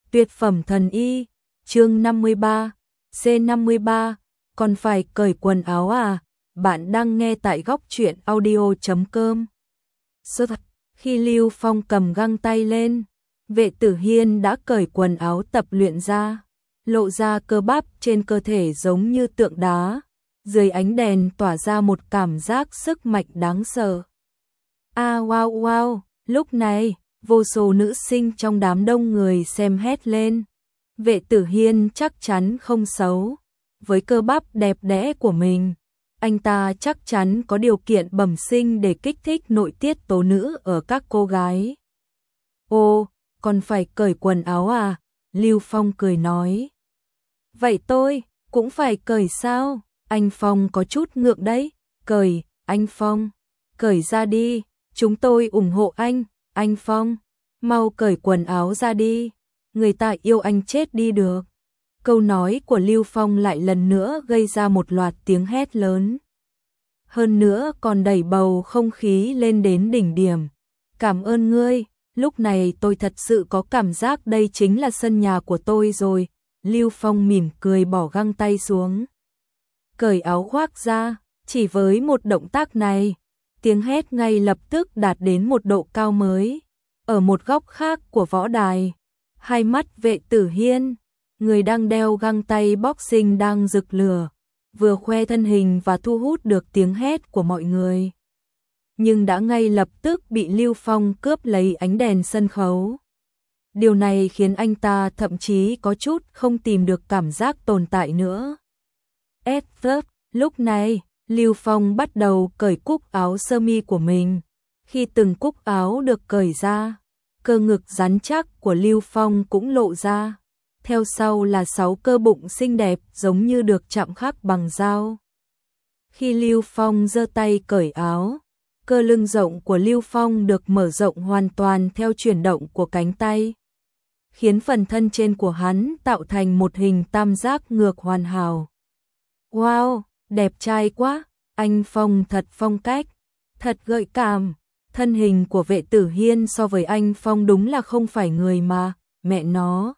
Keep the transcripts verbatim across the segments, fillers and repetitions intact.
Tuyệt phẩm thần y, chương năm mươi ba, C năm mươi ba, còn phải cởi quần áo à? Bạn đang nghe tại góc truyện audio chấm com. Khi Lưu Phong cầm găng tay lên, Vệ Tử Hiên đã cởi quần áo tập luyện ra, lộ ra cơ bắp trên cơ thể giống như tượng đá, dưới ánh đèn tỏa ra một cảm giác sức mạnh đáng sợ. À wow wow, lúc này, vô số nữ sinh trong đám đông người xem hét lên. Vệ Tử Hiên chắc chắn không xấu, với cơ bắp đẹp đẽ của mình, anh ta chắc chắn có điều kiện bẩm sinh để kích thích nội tiết tố nữ ở các cô gái. Ô, còn phải cởi quần áo à? Lưu Phong cười nói. Vậy tôi cũng phải cởi sao? Anh Phong có chút ngượng đấy. Cởi, anh Phong, cởi ra đi, chúng tôi ủng hộ anh, anh Phong, mau cởi quần áo ra đi, người ta yêu anh chết đi được. Câu nói của Lưu Phong lại lần nữa gây ra một loạt tiếng hét lớn. Hơn nữa còn đẩy bầu không khí lên đến đỉnh điểm. Cảm ơn ngươi, lúc này tôi thật sự có cảm giác đây chính là sân nhà của tôi rồi. Lưu Phong mỉm cười bỏ găng tay xuống, cởi áo khoác ra. Chỉ với một động tác này, tiếng hét ngay lập tức đạt đến một độ cao mới. Ở một góc khác của võ đài, hai mắt Vệ Tử Hiên, người đang đeo găng tay boxing đang rực lửa, vừa khoe thân hình và thu hút được tiếng hét của mọi người. Nhưng đã ngay lập tức bị Lưu Phong cướp lấy ánh đèn sân khấu. Điều này khiến anh ta thậm chí có chút không tìm được cảm giác tồn tại nữa. Edward, lúc này, Lưu Phong bắt đầu cởi cúc áo sơ mi của mình. Khi từng cúc áo được cởi ra, cơ ngực rắn chắc của Lưu Phong cũng lộ ra. Theo sau là sáu cơ bụng xinh đẹp giống như được chạm khắc bằng dao. Khi Lưu Phong giơ tay cởi áo, cơ lưng rộng của Lưu Phong được mở rộng hoàn toàn theo chuyển động của cánh tay, khiến phần thân trên của hắn tạo thành một hình tam giác ngược hoàn hảo. Wow, đẹp trai quá, anh Phong thật phong cách, thật gợi cảm. Thân hình của Vệ Tử Hiên so với anh Phong đúng là không phải người mà, mẹ nó.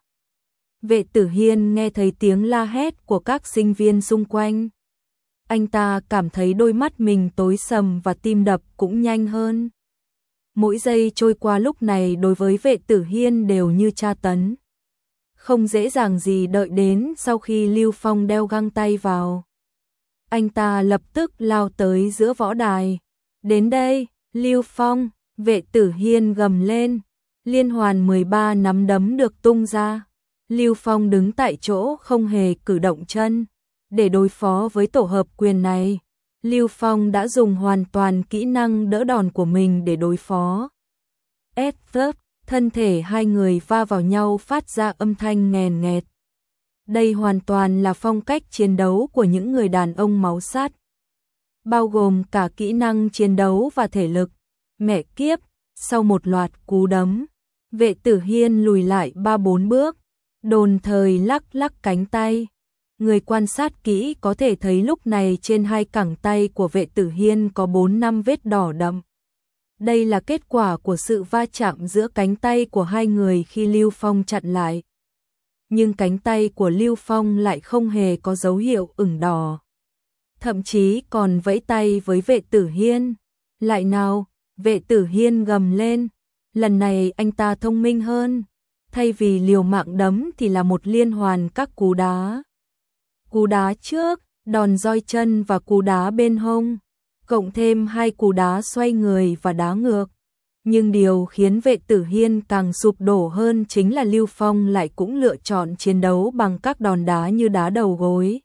Vệ Tử Hiên nghe thấy tiếng la hét của các sinh viên xung quanh. Anh ta cảm thấy đôi mắt mình tối sầm và tim đập cũng nhanh hơn. Mỗi giây trôi qua lúc này đối với Vệ Tử Hiên đều như tra tấn. Không dễ dàng gì đợi đến sau khi Lưu Phong đeo găng tay vào. Anh ta lập tức lao tới giữa võ đài. Đến đây, Lưu Phong, Vệ Tử Hiên gầm lên. Liên hoàn mười ba nắm đấm được tung ra. Lưu Phong đứng tại chỗ không hề cử động chân. Để đối phó với tổ hợp quyền này, Lưu Phong đã dùng hoàn toàn kỹ năng đỡ đòn của mình để đối phó. Edward, thân thể hai người va vào nhau phát ra âm thanh nghèn nghẹt. Đây hoàn toàn là phong cách chiến đấu của những người đàn ông máu sắt, bao gồm cả kỹ năng chiến đấu và thể lực. Mẹ kiếp, sau một loạt cú đấm, Vệ Tử Hiên lùi lại ba bốn bước, đồn thời lắc lắc cánh tay. Người quan sát kỹ có thể thấy lúc này trên hai cẳng tay của Vệ Tử Hiên có bốn năm vết đỏ đậm. Đây là kết quả của sự va chạm giữa cánh tay của hai người khi Lưu Phong chặn lại. Nhưng cánh tay của Lưu Phong lại không hề có dấu hiệu ửng đỏ. Thậm chí còn vẫy tay với Vệ Tử Hiên. Lại nào, Vệ Tử Hiên gầm lên. Lần này anh ta thông minh hơn. Thay vì liều mạng đấm thì là một liên hoàn các cú đá. Cú đá trước, đòn roi chân và cú đá bên hông, cộng thêm hai cú đá xoay người và đá ngược. Nhưng điều khiến Vệ Tử Hiên càng sụp đổ hơn chính là Lưu Phong lại cũng lựa chọn chiến đấu bằng các đòn đá như đá đầu gối,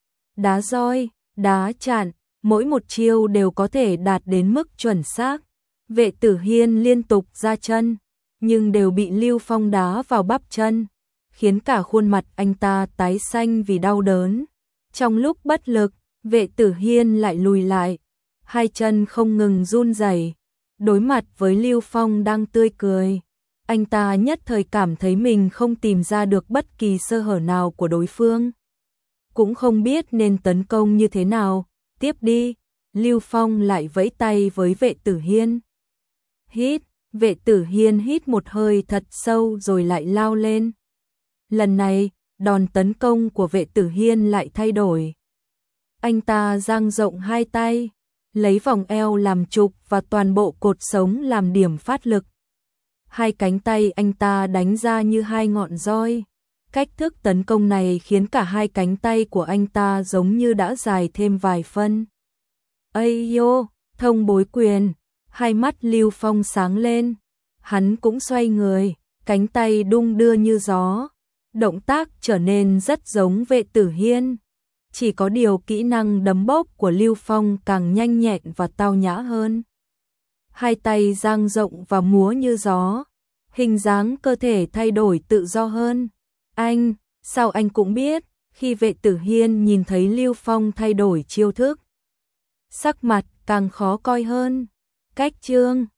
đá roi, đá chặn, mỗi một chiêu đều có thể đạt đến mức chuẩn xác. Vệ Tử Hiên liên tục ra chân, nhưng đều bị Lưu Phong đá vào bắp chân, khiến cả khuôn mặt anh ta tái xanh vì đau đớn. Trong lúc bất lực, Vệ Tử Hiên lại lùi lại, hai chân không ngừng run rẩy. Đối mặt với Lưu Phong đang tươi cười, anh ta nhất thời cảm thấy mình không tìm ra được bất kỳ sơ hở nào của đối phương. Cũng không biết nên tấn công như thế nào. Tiếp đi, Lưu Phong lại vẫy tay với Vệ Tử Hiên. Hít, Vệ Tử Hiên hít một hơi thật sâu rồi lại lao lên. Lần này, đòn tấn công của Vệ Tử Hiên lại thay đổi. Anh ta dang rộng hai tay, lấy vòng eo làm trục và toàn bộ cột sống làm điểm phát lực. Hai cánh tay anh ta đánh ra như hai ngọn roi. Cách thức tấn công này khiến cả hai cánh tay của anh ta giống như đã dài thêm vài phân. Ây yo, thông bối quyền, hai mắt Lưu Phong sáng lên. Hắn cũng xoay người, cánh tay đung đưa như gió. Động tác trở nên rất giống Vệ Tử Hiên. Chỉ có điều kỹ năng đấm bốc của Lưu Phong càng nhanh nhẹn và tao nhã hơn. Hai tay dang rộng và múa như gió. Hình dáng cơ thể thay đổi tự do hơn. Anh, sao anh cũng biết, khi Vệ Tử Hiên nhìn thấy Lưu Phong thay đổi chiêu thức, sắc mặt càng khó coi hơn. Cách chương